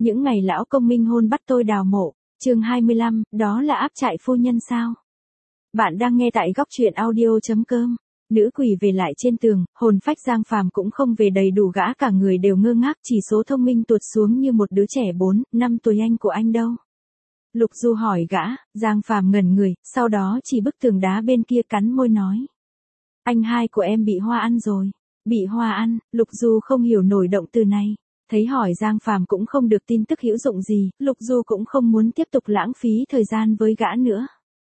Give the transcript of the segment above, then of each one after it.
Những ngày lão công minh hôn bắt tôi đào mộ. Chương 25, đó là áp trại phu nhân sao? Bạn đang nghe tại góc truyện audio.com. Nữ quỷ về lại trên tường, hồn phách Giang Phàm cũng không về đầy đủ, gã cả người đều ngơ ngác, chỉ số thông minh tuột xuống như một đứa trẻ 4, 5 tuổi. Anh của anh đâu? Lục Du hỏi gã. Giang Phàm ngẩn người, sau đó chỉ bức tường đá bên kia, cắn môi nói. Anh hai của em bị hoa ăn rồi. Bị hoa ăn? Lục Du không hiểu nổi động từ này. Thấy hỏi Giang Phàm cũng không được tin tức hữu dụng gì, Lục Du cũng không muốn tiếp tục lãng phí thời gian với gã nữa.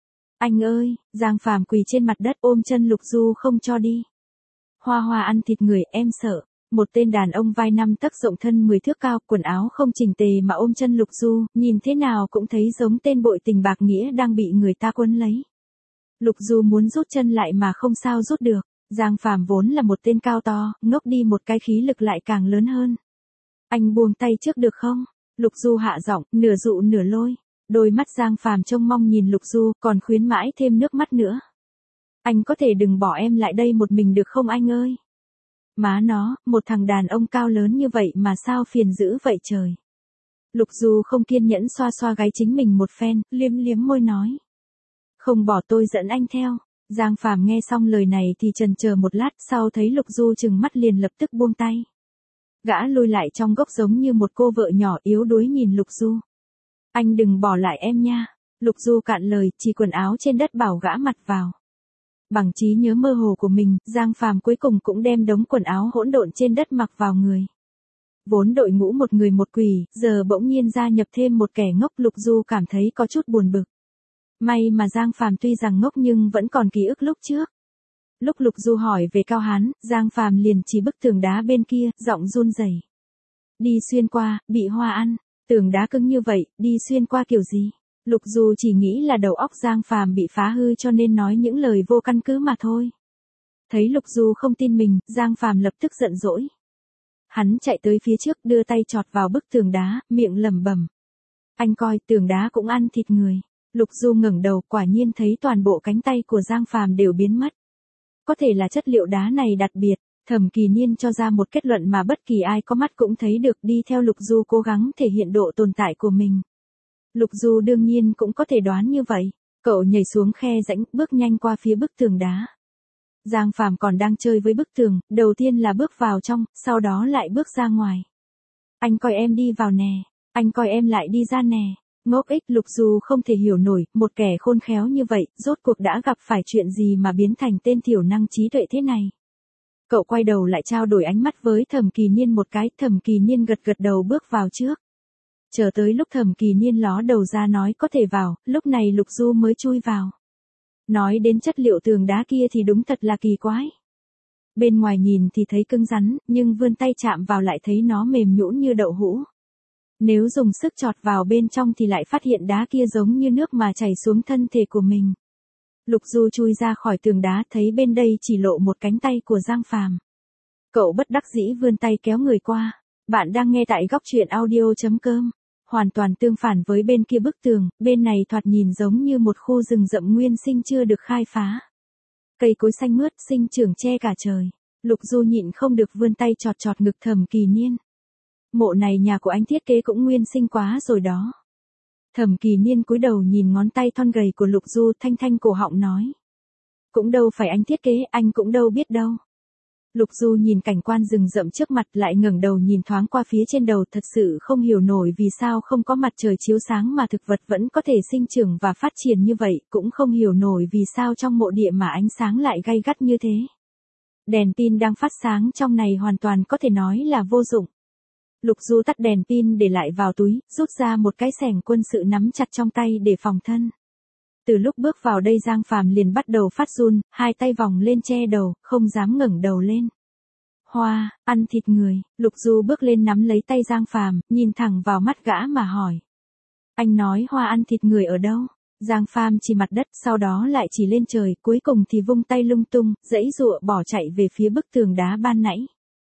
Anh ơi! Giang Phàm quỳ trên mặt đất ôm chân Lục Du không cho đi. Hoa hoa ăn thịt người, em sợ. Một tên đàn ông vai 5 tấc rộng thân 10 thước cao, quần áo không chỉnh tề mà ôm chân Lục Du, nhìn thế nào cũng thấy giống tên bội tình bạc nghĩa đang bị người ta quấn lấy. Lục Du muốn rút chân lại mà không sao rút được. Giang Phàm vốn là một tên cao to, ngốc đi một cái khí lực lại càng lớn hơn. Anh buông tay trước được không? Lục Du hạ giọng, nửa dụ nửa lôi. Đôi mắt Giang Phàm trông mong nhìn Lục Du, còn khuyến mãi thêm nước mắt nữa. Anh có thể đừng bỏ em lại đây một mình được không anh ơi? Má nó, một thằng đàn ông cao lớn như vậy mà sao phiền dữ vậy trời? Lục Du không kiên nhẫn xoa xoa gáy chính mình một phen, liếm liếm môi nói. Không bỏ tôi dẫn anh theo. Giang Phàm nghe xong lời này thì chần chờ một lát, sau thấy Lục Du trừng mắt liền lập tức buông tay. Gã lùi lại trong góc giống như một cô vợ nhỏ yếu đuối nhìn Lục Du. Anh đừng bỏ lại em nha. Lục Du cạn lời, chỉ quần áo trên đất bảo gã mặc vào. Bằng trí nhớ mơ hồ của mình, Giang Phàm cuối cùng cũng đem đống quần áo hỗn độn trên đất mặc vào người. Vốn đội ngũ một người một quỷ, giờ bỗng nhiên gia nhập thêm một kẻ ngốc, Lục Du cảm thấy có chút buồn bực. May mà Giang Phàm tuy rằng ngốc nhưng vẫn còn ký ức lúc trước. Lúc Lục Du hỏi về Cao Hán, Giang Phàm liền chỉ bức tường đá bên kia, giọng run rẩy. Đi xuyên qua, bị hoa ăn. Tường đá cứng như vậy, đi xuyên qua kiểu gì? Lục Du chỉ nghĩ là đầu óc Giang Phàm bị phá hư cho nên nói những lời vô căn cứ mà thôi. Thấy Lục Du không tin mình, Giang Phàm lập tức giận dỗi. Hắn chạy tới phía trước đưa tay chọt vào bức tường đá, miệng lẩm bẩm. Anh coi, tường đá cũng ăn thịt người. Lục Du ngẩng đầu, quả nhiên thấy toàn bộ cánh tay của Giang Phàm đều biến mất. Có thể là chất liệu đá này đặc biệt. Thẩm Kỳ Niên cho ra một kết luận mà bất kỳ ai có mắt cũng thấy được, đi theo Lục Du cố gắng thể hiện độ tồn tại của mình. Lục Du đương nhiên cũng có thể đoán như vậy. Cậu nhảy xuống khe rãnh, bước nhanh qua phía bức tường đá. Giang Phàm còn đang chơi với bức tường, đầu tiên là bước vào trong, sau đó lại bước ra ngoài. Anh coi em đi vào nè, anh coi em lại đi ra nè. Ngốc ích, Lục Du không thể hiểu nổi, một kẻ khôn khéo như vậy, rốt cuộc đã gặp phải chuyện gì mà biến thành tên thiểu năng trí tuệ thế này. Cậu quay đầu lại trao đổi ánh mắt với Thẩm Kỳ Niên một cái, Thẩm Kỳ Niên gật gật đầu bước vào trước. Chờ tới lúc Thẩm Kỳ Niên ló đầu ra nói có thể vào, lúc này Lục Du mới chui vào. Nói đến chất liệu tường đá kia thì đúng thật là kỳ quái. Bên ngoài nhìn thì thấy cứng rắn, nhưng vươn tay chạm vào lại thấy nó mềm nhũn như đậu hũ. Nếu dùng sức chọt vào bên trong thì lại phát hiện đá kia giống như nước mà chảy xuống thân thể của mình. Lục Du chui ra khỏi tường đá, thấy bên đây chỉ lộ một cánh tay của Giang Phàm. Cậu bất đắc dĩ vươn tay kéo người qua. Bạn đang nghe tại góc truyện audio.com. Hoàn toàn tương phản với bên kia bức tường, bên này thoạt nhìn giống như một khu rừng rậm nguyên sinh chưa được khai phá. Cây cối xanh mướt, sinh trưởng che cả trời. Lục Du nhịn không được vươn tay chọt chọt ngực Thẩm Kỳ Niên. Mộ này nhà của anh thiết kế cũng nguyên sinh quá rồi đó. Thẩm Kỳ Niên cúi đầu nhìn ngón tay thon gầy của Lục Du, thanh thanh cổ họng nói. Cũng đâu phải anh thiết kế, anh cũng đâu biết đâu. Lục Du nhìn cảnh quan rừng rậm trước mặt lại ngẩng đầu nhìn thoáng qua phía trên đầu, thật sự không hiểu nổi vì sao không có mặt trời chiếu sáng mà thực vật vẫn có thể sinh trưởng và phát triển như vậy, cũng không hiểu nổi vì sao trong mộ địa mà ánh sáng lại gay gắt như thế. Đèn pin đang phát sáng trong này hoàn toàn có thể nói là vô dụng. Lục Du tắt đèn pin để lại vào túi, rút ra một cái xẻng quân sự nắm chặt trong tay để phòng thân. Từ lúc bước vào đây Giang Phàm liền bắt đầu phát run, hai tay vòng lên che đầu, không dám ngẩng đầu lên. Hoa, ăn thịt người. Lục Du bước lên nắm lấy tay Giang Phàm, nhìn thẳng vào mắt gã mà hỏi. Anh nói hoa ăn thịt người ở đâu? Giang Phàm chỉ mặt đất, sau đó lại chỉ lên trời, cuối cùng thì vung tay lung tung, giãy giụa bỏ chạy về phía bức tường đá ban nãy.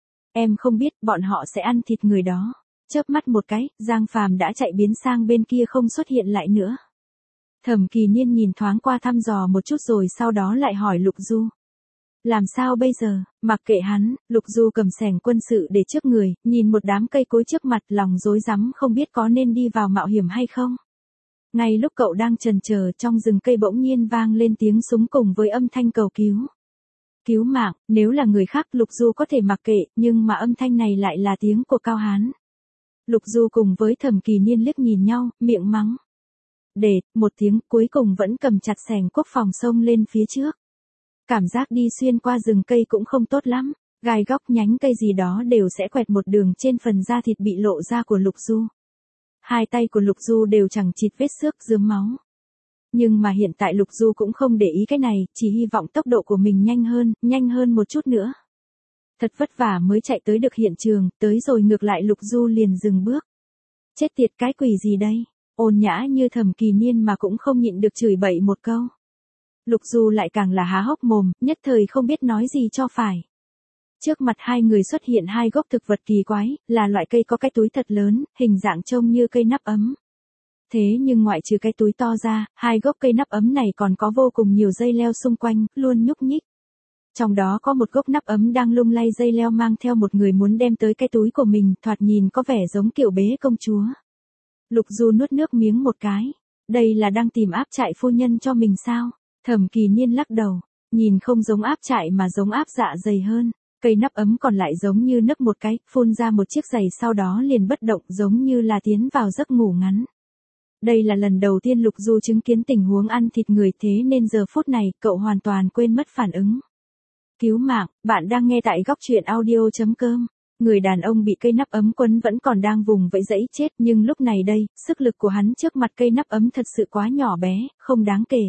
Em không biết, bọn họ sẽ ăn thịt người đó. Chớp mắt một cái, Giang Phàm đã chạy biến sang bên kia không xuất hiện lại nữa. Thẩm Kỳ Niên nhìn thoáng qua thăm dò một chút rồi sau đó lại hỏi Lục Du. làm sao bây giờ, mặc kệ hắn, Lục Du cầm xẻng quân sự để trước người, nhìn một đám cây cối trước mặt lòng rối rắm không biết có nên đi vào mạo hiểm hay không. Ngay lúc cậu đang chần chờ trong rừng cây bỗng nhiên vang lên tiếng súng cùng với âm thanh cầu cứu. Cứu mạng, nếu là người khác Lục Du có thể mặc kệ, nhưng mà âm thanh này lại là tiếng của Cao Hán. Lục Du cùng với Thẩm Kỳ Niên liếc nhìn nhau, miệng mắng. Để, một tiếng cuối cùng vẫn cầm chặt xẻng quốc phòng xông lên phía trước. Cảm giác đi xuyên qua rừng cây cũng không tốt lắm, gai góc nhánh cây gì đó đều sẽ quẹt một đường trên phần da thịt bị lộ ra của Lục Du. Hai tay của Lục Du đều chẳng chịt vết xước rướm máu. Nhưng mà hiện tại Lục Du cũng không để ý cái này, chỉ hy vọng tốc độ của mình nhanh hơn một chút nữa. Thật vất vả mới chạy tới được hiện trường, tới rồi ngược lại Lục Du liền dừng bước. Chết tiệt cái quỷ gì đây, ôn nhã như Thẩm Kỳ Niên mà cũng không nhịn được chửi bậy một câu. Lục Du lại càng là há hốc mồm, nhất thời không biết nói gì cho phải. Trước mặt hai người xuất hiện hai gốc thực vật kỳ quái, là loại cây có cái túi thật lớn, hình dạng trông như cây nắp ấm. Thế nhưng ngoại trừ cái túi to ra, hai gốc cây nắp ấm này còn có vô cùng nhiều dây leo xung quanh, luôn nhúc nhích. Trong đó có một gốc nắp ấm đang lung lay dây leo mang theo một người muốn đem tới cái túi của mình, thoạt nhìn có vẻ giống kiểu bế công chúa. Lục Du nuốt nước miếng một cái. Đây là đang tìm áp trại phu nhân cho mình sao? Thẩm Kỳ Niên lắc đầu. Nhìn không giống áp trại mà giống áp dạ dày hơn. Cây nắp ấm còn lại giống như nấp một cái, phun ra một chiếc giày sau đó liền bất động giống như là tiến vào giấc ngủ ngắn. Đây là lần đầu tiên Lục Du chứng kiến tình huống ăn thịt người thế nên giờ phút này cậu hoàn toàn quên mất phản ứng. Cứu mạng, bạn đang nghe tại góc truyện audio.com. Người đàn ông bị cây nắp ấm quấn vẫn còn đang vùng vẫy dãy chết nhưng lúc này đây, sức lực của hắn trước mặt cây nắp ấm thật sự quá nhỏ bé, không đáng kể.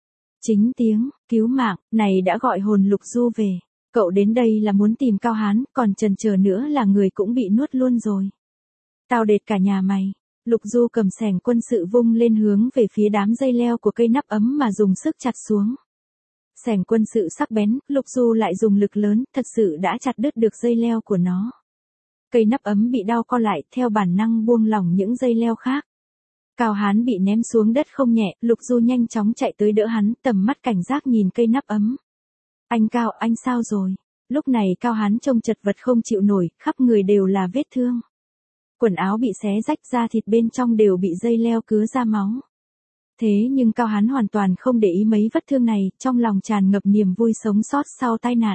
Chính tiếng, cứu mạng, này đã gọi hồn Lục Du về. Cậu đến đây là muốn tìm Cao Hán, còn chần chờ nữa là người cũng bị nuốt luôn rồi. Tao đệt cả nhà mày. Lục Du cầm xẻng quân sự vung lên hướng về phía đám dây leo của cây nắp ấm mà dùng sức chặt xuống. Xẻng quân sự sắc bén, Lục Du lại dùng lực lớn, thật sự đã chặt đứt được dây leo của nó. Cây nắp ấm bị đau co lại, theo bản năng buông lỏng những dây leo khác. Cao Hán bị ném xuống đất không nhẹ, Lục Du nhanh chóng chạy tới đỡ hắn, tầm mắt cảnh giác nhìn cây nắp ấm. Anh Cao, anh sao rồi? Lúc này Cao Hán trông chật vật không chịu nổi, khắp người đều là vết thương. Quần áo bị xé rách da thịt bên trong đều bị dây leo cứa ra máu. Thế nhưng Cao Hán hoàn toàn không để ý mấy vết thương này, trong lòng tràn ngập niềm vui sống sót sau tai nạn.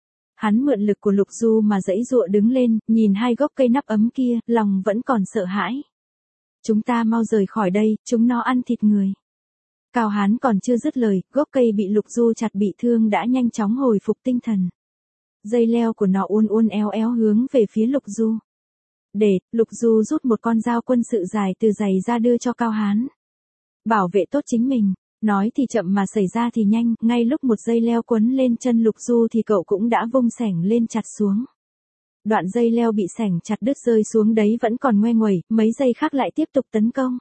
Hắn mượn lực của Lục Du mà giãy giụa đứng lên, nhìn hai gốc cây nắp ấm kia, lòng vẫn còn sợ hãi. Chúng ta mau rời khỏi đây, chúng nó ăn thịt người. Cao Hán còn chưa dứt lời, gốc cây bị Lục Du chặt bị thương đã nhanh chóng hồi phục tinh thần. Dây leo của nó uốn uốn éo éo hướng về phía Lục Du. Để, Lục Du rút một con dao quân sự dài từ giày ra đưa cho Cao Hán. Bảo vệ tốt chính mình, nói thì chậm mà xảy ra thì nhanh, ngay lúc một dây leo quấn lên chân Lục Du thì cậu cũng đã vung xẻng lên chặt xuống. Đoạn dây leo bị xẻng chặt đứt rơi xuống đấy vẫn còn ngoe nguẩy, mấy giây khác lại tiếp tục tấn công.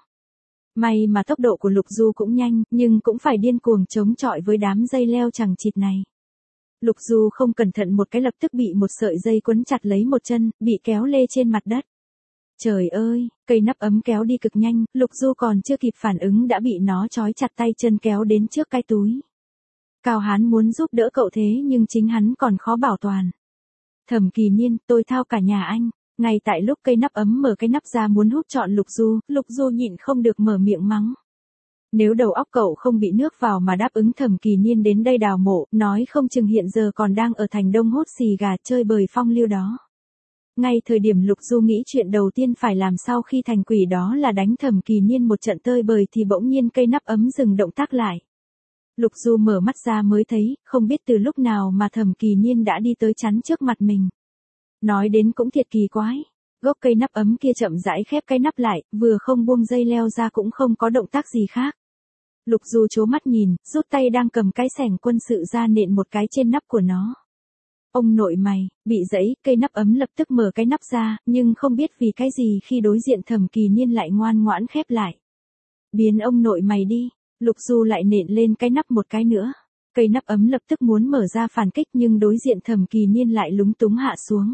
May mà tốc độ của Lục Du cũng nhanh, nhưng cũng phải điên cuồng chống chọi với đám dây leo chằng chịt này. Lục Du không cẩn thận một cái lập tức bị một sợi dây quấn chặt lấy một chân, bị kéo lê trên mặt đất. Trời ơi, cây nắp ấm kéo đi cực nhanh, Lục Du còn chưa kịp phản ứng đã bị nó trói chặt tay chân kéo đến trước cái túi. Cao Hán muốn giúp đỡ cậu thế nhưng chính hắn còn khó bảo toàn. Thẩm Kỳ Niên, tôi thao cả nhà anh. Ngay tại lúc cây nắp ấm mở cái nắp ra muốn hút trọn Lục Du nhịn không được mở miệng mắng. Nếu đầu óc cậu không bị nước vào mà đáp ứng Thẩm Kỳ Niên đến đây đào mộ, nói không chừng hiện giờ còn đang ở thành Đông hút xì gà chơi bời phong lưu đó. Ngay thời điểm Lục Du nghĩ chuyện đầu tiên phải làm sau khi thành quỷ đó là đánh Thẩm Kỳ Niên một trận tơi bời thì bỗng nhiên cây nắp ấm dừng động tác lại. Lục Du mở mắt ra mới thấy, không biết từ lúc nào mà Thẩm Kỳ Niên đã đi tới chắn trước mặt mình. Nói đến cũng thiệt kỳ quái. Gốc cây nắp ấm kia chậm rãi khép cái nắp lại, vừa không buông dây leo ra cũng không có động tác gì khác. Lục Du trố mắt nhìn, rút tay đang cầm cái xẻng quân sự ra nện một cái trên nắp của nó. Ông nội mày, bị giãy, cây nắp ấm lập tức mở cái nắp ra, nhưng không biết vì cái gì khi đối diện Thẩm Kỳ Niên lại ngoan ngoãn khép lại. Biến ông nội mày đi, Lục Du lại nện lên cái nắp một cái nữa. Cây nắp ấm lập tức muốn mở ra phản kích nhưng đối diện Thẩm Kỳ Niên lại lúng túng hạ xuống.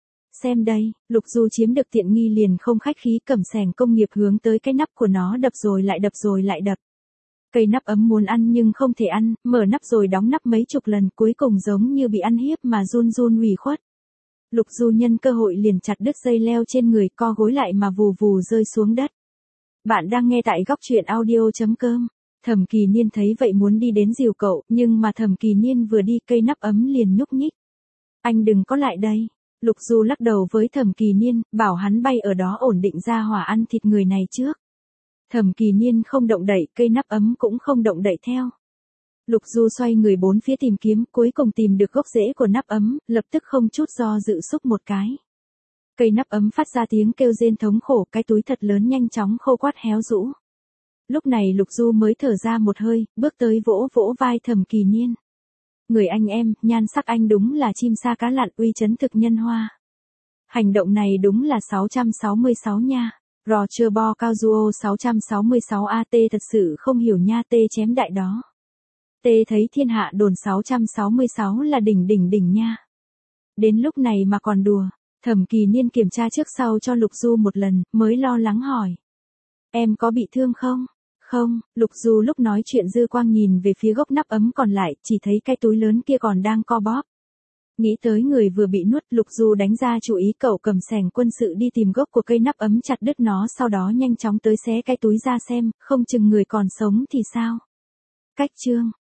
Xem đây, Lục Du chiếm được tiện nghi liền không khách khí cầm xẻng công nghiệp hướng tới cái nắp của nó đập rồi lại đập. Cây nắp ấm muốn ăn nhưng không thể ăn, mở nắp rồi đóng nắp mấy chục lần, cuối cùng giống như bị ăn hiếp mà run run ủy khuất. Lục Du nhân cơ hội liền chặt đứt dây leo trên người, co gối lại mà vù vù rơi xuống đất. Bạn đang nghe tại góc truyện audio.com. Thẩm Kỳ Niên thấy vậy muốn đi đến dìu cậu, nhưng mà Thẩm Kỳ Niên vừa đi cây nắp ấm liền nhúc nhích. Anh đừng có lại đây. Lục Du lắc đầu với Thẩm Kỳ Niên, bảo hắn bay ở đó ổn định ra hỏa ăn thịt người này trước. Thẩm Kỳ Niên không động đậy, cây nắp ấm cũng không động đậy theo. Lục Du xoay người bốn phía tìm kiếm, cuối cùng tìm được gốc rễ của nắp ấm, lập tức không chút do dự xúc một cái. Cây nắp ấm phát ra tiếng kêu rên thống khổ, cái túi thật lớn nhanh chóng khô quắt héo rũ. Lúc này Lục Du mới thở ra một hơi, bước tới vỗ vỗ vai Thẩm Kỳ Niên. Người anh em, nhan sắc anh đúng là chim sa cá lặn, uy chấn thực nhân hoa. Hành động này đúng là 666 nha. Roger Bo Cao Duo 666 AT thật sự không hiểu nha, T chém đại đó. T thấy thiên hạ đồn 666 là đỉnh đỉnh đỉnh nha. Đến lúc này mà còn đùa. Thẩm Kỳ Niên kiểm tra trước sau cho Lục Du một lần, mới lo lắng hỏi. Em có bị thương không? Không, Lục Du lúc nói chuyện dư quang nhìn về phía gốc nắp ấm còn lại, chỉ thấy cái túi lớn kia còn đang co bóp. Nghĩ tới người vừa bị nuốt, Lục Du đánh ra chủ ý, cậu cầm xẻng quân sự đi tìm gốc của cây nắp ấm chặt đứt nó, sau đó nhanh chóng tới xé cái túi ra xem, không chừng người còn sống thì sao. Cách chương